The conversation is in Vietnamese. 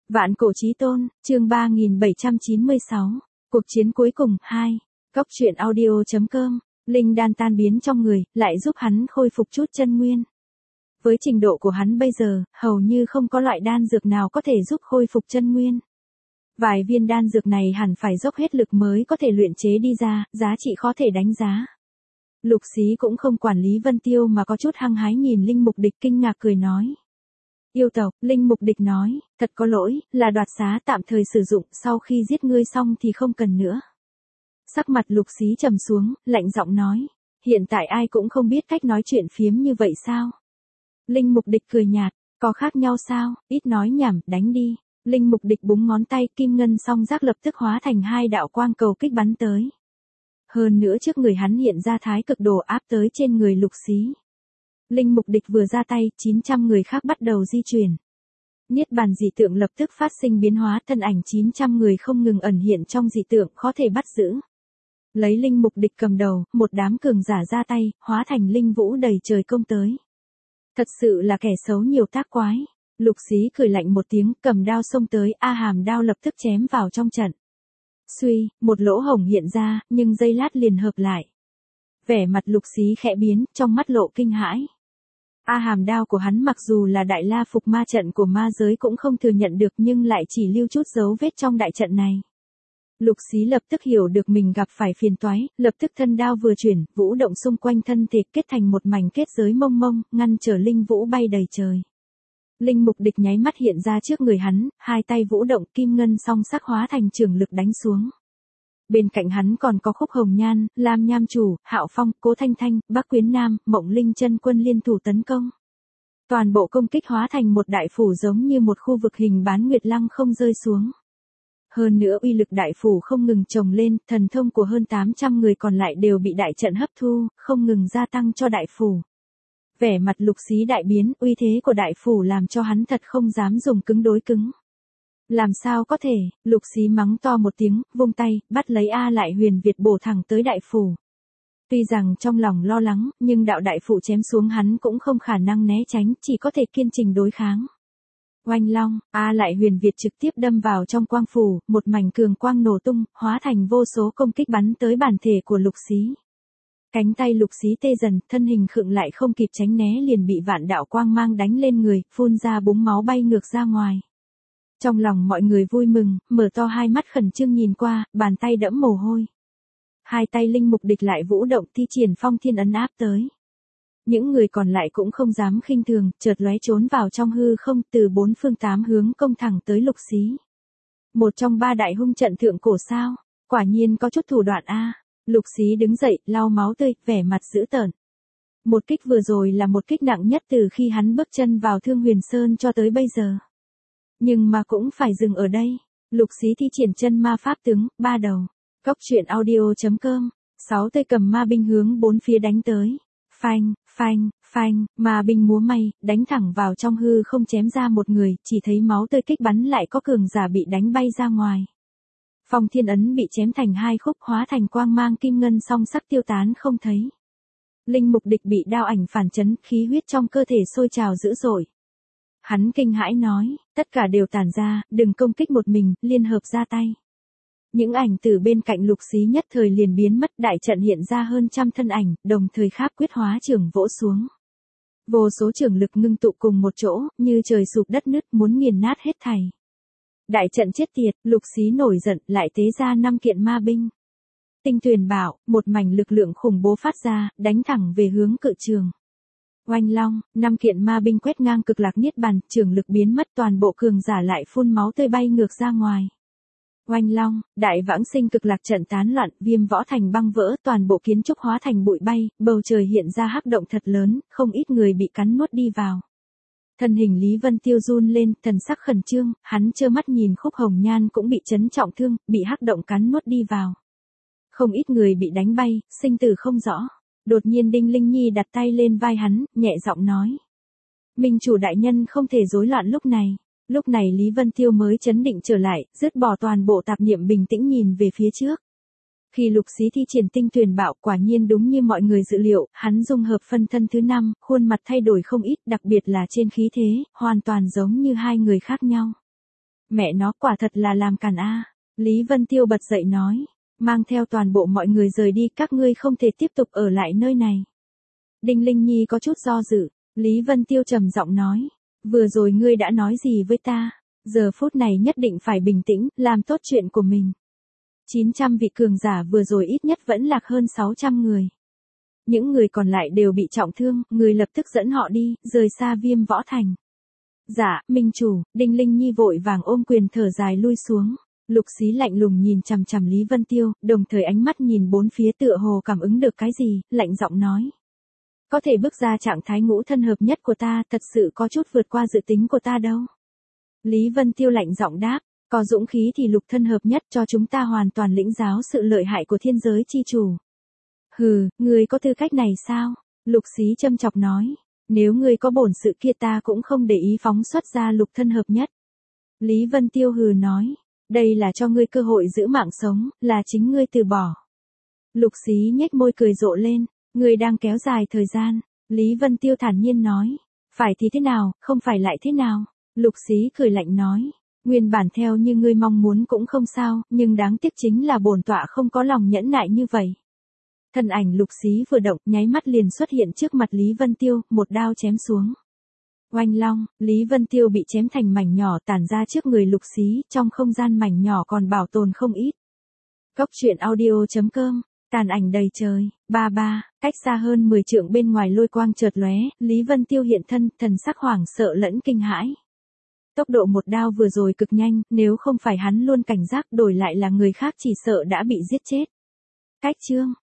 Vạn cổ chí tôn, chương 3796. Cuộc chiến cuối cùng 2. Góc truyện audio.com. Linh đan tan biến trong người, lại giúp hắn khôi phục chút chân nguyên. Với trình độ của hắn bây giờ, hầu như không có loại đan dược nào có thể giúp khôi phục chân nguyên. Vài viên đan dược này hẳn phải dốc hết lực mới có thể luyện chế đi ra, giá trị khó thể đánh giá. Lục Xí cũng không quản Lý Vân Tiêu mà có chút hăng hái nhìn Linh Mục Địch kinh ngạc cười nói. Yêu tộc, Linh Mục Địch nói, thật có lỗi, là đoạt xá tạm thời sử dụng, sau khi giết ngươi xong thì không cần nữa. Sắc mặt Lục Xí trầm xuống, lạnh giọng nói, hiện tại ai cũng không biết cách nói chuyện phiếm như vậy sao? Linh Mục Địch cười nhạt, có khác nhau sao, ít nói nhảm, đánh đi. Linh Mục Địch búng ngón tay, kim ngân song giác lập tức hóa thành hai đạo quang cầu kích bắn tới. Hơn nữa trước người hắn hiện ra thái cực đồ áp tới trên người Lục Xí. Linh Mục Địch vừa ra tay, 900 người khác bắt đầu di chuyển. Niết bàn dị tượng lập tức phát sinh biến hóa, thân ảnh 900 người không ngừng ẩn hiện trong dị tượng, khó thể bắt giữ. Lấy Linh Mục Địch cầm đầu, một đám cường giả ra tay, hóa thành linh vũ đầy trời công tới. Thật sự là kẻ xấu nhiều tác quái. Lục Xí cười lạnh một tiếng, cầm đao xông tới, A Hàm đao lập tức chém vào trong trận. Suy, một lỗ hổng hiện ra, nhưng giây lát liền hợp lại. Vẻ mặt Lục Xí khẽ biến, trong mắt lộ kinh hãi. A Hàm đao của hắn mặc dù là đại la phục ma trận của ma giới cũng không thừa nhận được, nhưng lại chỉ lưu chút dấu vết trong đại trận này. Lục Xí lập tức hiểu được mình gặp phải phiền toái, lập tức thân đao vừa chuyển, vũ động xung quanh thân thể kết thành một mảnh kết giới mông mông, ngăn trở linh vũ bay đầy trời. Linh Mục Địch nháy mắt hiện ra trước người hắn, hai tay vũ động, kim ngân song sắc hóa thành trường lực đánh xuống. Bên cạnh hắn còn có Khúc Hồng Nhan, Lam Nham Chủ, Hạo Phong, Cố Thanh Thanh, Bắc Quyến Nam, Mộng Linh chân quân liên thủ tấn công. Toàn bộ công kích hóa thành một đại phủ giống như một khu vực hình bán nguyệt lăng không rơi xuống. Hơn nữa uy lực đại phủ không ngừng chồng lên, thần thông của hơn 800 người còn lại đều bị đại trận hấp thu, không ngừng gia tăng cho đại phủ. Vẻ mặt Lục Xí đại biến, uy thế của đại phủ làm cho hắn thật không dám dùng cứng đối cứng. Làm sao có thể, Lục Xí mắng to một tiếng, vung tay, bắt lấy A Lại Huyền Việt bổ thẳng tới đại phủ. Tuy rằng trong lòng lo lắng, nhưng đạo đại phủ chém xuống hắn cũng không khả năng né tránh, chỉ có thể kiên trì đối kháng. Oanh long, A Lại Huyền Việt trực tiếp đâm vào trong quang phủ, một mảnh cường quang nổ tung, hóa thành vô số công kích bắn tới bản thể của Lục Xí. Cánh tay Lục Xí tê dần, thân hình khựng lại không kịp tránh né liền bị vạn đạo quang mang đánh lên người, phun ra búng máu bay ngược ra ngoài. Trong lòng mọi người vui mừng, mở to hai mắt khẩn trương nhìn qua, bàn tay đẫm mồ hôi. Hai tay Linh Mục Địch lại vũ động thi triển phong thiên ấn áp tới. Những người còn lại cũng không dám khinh thường, chợt lóe trốn vào trong hư không, từ bốn phương tám hướng công thẳng tới Lục Xí. Một trong ba đại hung trận thượng cổ sao, quả nhiên có chút thủ đoạn a. Lục Xí đứng dậy, lau máu tươi, vẻ mặt dữ tợn. Một kích vừa rồi là một kích nặng nhất từ khi hắn bước chân vào Thương Huyền Sơn cho tới bây giờ. Nhưng mà cũng phải dừng ở đây. Lục Xí thi triển chân ma pháp tướng, ba đầu. Góc truyện audio.com. 6 tay cầm ma binh hướng bốn phía đánh tới. Phanh, phanh, phanh, ma binh múa may, đánh thẳng vào trong hư không chém ra một người, chỉ thấy máu tươi kích bắn lại có cường giả bị đánh bay ra ngoài. Phong thiên ấn bị chém thành hai khúc hóa thành quang mang kim ngân song sắc tiêu tán không thấy. Linh Mục Địch bị đao ảnh phản chấn, khí huyết trong cơ thể sôi trào dữ dội. Hắn kinh hãi nói, tất cả đều tản ra, đừng công kích một mình, liên hợp ra tay. Những ảnh từ bên cạnh Lục Xí nhất thời liền biến mất, đại trận hiện ra hơn trăm thân ảnh, đồng thời kháp quyết hóa trưởng vỗ xuống. Vô số trưởng lực ngưng tụ cùng một chỗ, như trời sụp đất nứt muốn nghiền nát hết thảy. Đại trận chết tiệt, Lục Xí nổi giận, lại tế ra 5 kiện ma binh. Tinh Tuyền Bảo, một mảnh lực lượng khủng bố phát ra, đánh thẳng về hướng cự trường. Oanh long, 5 kiện ma binh quét ngang cực lạc niết bàn, trường lực biến mất, toàn bộ cường giả lại phun máu tươi bay ngược ra ngoài. Oanh long, đại vãng sinh cực lạc trận tán loạn, Viêm Võ Thành băng vỡ, toàn bộ kiến trúc hóa thành bụi bay, bầu trời hiện ra hắc động thật lớn, không ít người bị cắn nuốt đi vào. Thân hình Lý Vân Tiêu run lên, thần sắc khẩn trương, hắn trơ mắt nhìn Khúc Hồng Nhan cũng bị chấn trọng thương, bị hắc động cắn nuốt đi vào. Không ít người bị đánh bay, sinh tử không rõ. Đột nhiên Đinh Linh Nhi đặt tay lên vai hắn, nhẹ giọng nói. Minh chủ đại nhân không thể rối loạn lúc này. Lúc này Lý Vân Tiêu mới chấn định trở lại, dứt bỏ toàn bộ tạp niệm bình tĩnh nhìn về phía trước. Khi Lục Xí thi triển Tinh Tuyền Bảo, quả nhiên đúng như mọi người dự liệu, hắn dung hợp phân thân thứ 5, khuôn mặt thay đổi không ít, đặc biệt là trên khí thế, hoàn toàn giống như hai người khác nhau. Mẹ nó quả thật là làm càn a. Lý Vân Tiêu bật dậy nói. Mang theo toàn bộ mọi người rời đi, các ngươi không thể tiếp tục ở lại nơi này. Đinh Linh Nhi có chút do dự. Lý Vân Tiêu trầm giọng nói. Vừa rồi ngươi đã nói gì với ta? Giờ phút này nhất định phải bình tĩnh, làm tốt chuyện của mình. 900 vị cường giả vừa rồi ít nhất vẫn lạc hơn 600 người. Những người còn lại đều bị trọng thương, người lập tức dẫn họ đi, rời xa Viêm Võ Thành. Dạ, minh chủ. Đinh Linh Nhi vội vàng ôm quyền thở dài lui xuống. Lục Xí lạnh lùng nhìn chằm chằm Lý Vân Tiêu, đồng thời ánh mắt nhìn bốn phía tựa hồ cảm ứng được cái gì, lạnh giọng nói. Có thể bước ra trạng thái ngũ thân hợp nhất của ta, thật sự có chút vượt qua dự tính của ta đâu. Lý Vân Tiêu lạnh giọng đáp, có dũng khí thì lục thân hợp nhất cho chúng ta hoàn toàn lĩnh giáo sự lợi hại của thiên giới chi chủ. Hừ, ngươi có tư cách này sao? Lục Xí châm chọc nói, nếu ngươi có bổn sự kia ta cũng không để ý phóng xuất ra lục thân hợp nhất. Lý Vân Tiêu hừ nói, đây là cho ngươi cơ hội giữ mạng sống, là chính ngươi từ bỏ. Lục Xí nhếch môi cười rộ lên, ngươi đang kéo dài thời gian. Lý Vân Tiêu thản nhiên nói, phải thì thế nào, không phải lại thế nào. Lục Xí cười lạnh nói, nguyên bản theo như ngươi mong muốn cũng không sao, nhưng đáng tiếc chính là bổn tọa không có lòng nhẫn nại như vậy. Thân ảnh Lục Xí vừa động, nháy mắt liền xuất hiện trước mặt Lý Vân Tiêu, một đao chém xuống. Oanh long, Lý Vân Tiêu bị chém thành mảnh nhỏ tản ra trước người Lục Xí, trong không gian mảnh nhỏ còn bảo tồn không ít. Cốc truyện audio.com, tàn ảnh đầy trời, ba, cách xa hơn 10 trượng bên ngoài lôi quang chợt lóe, Lý Vân Tiêu hiện thân, thần sắc hoảng sợ lẫn kinh hãi. Tốc độ một đao vừa rồi cực nhanh, nếu không phải hắn luôn cảnh giác đổi lại là người khác chỉ sợ đã bị giết chết. Cách chương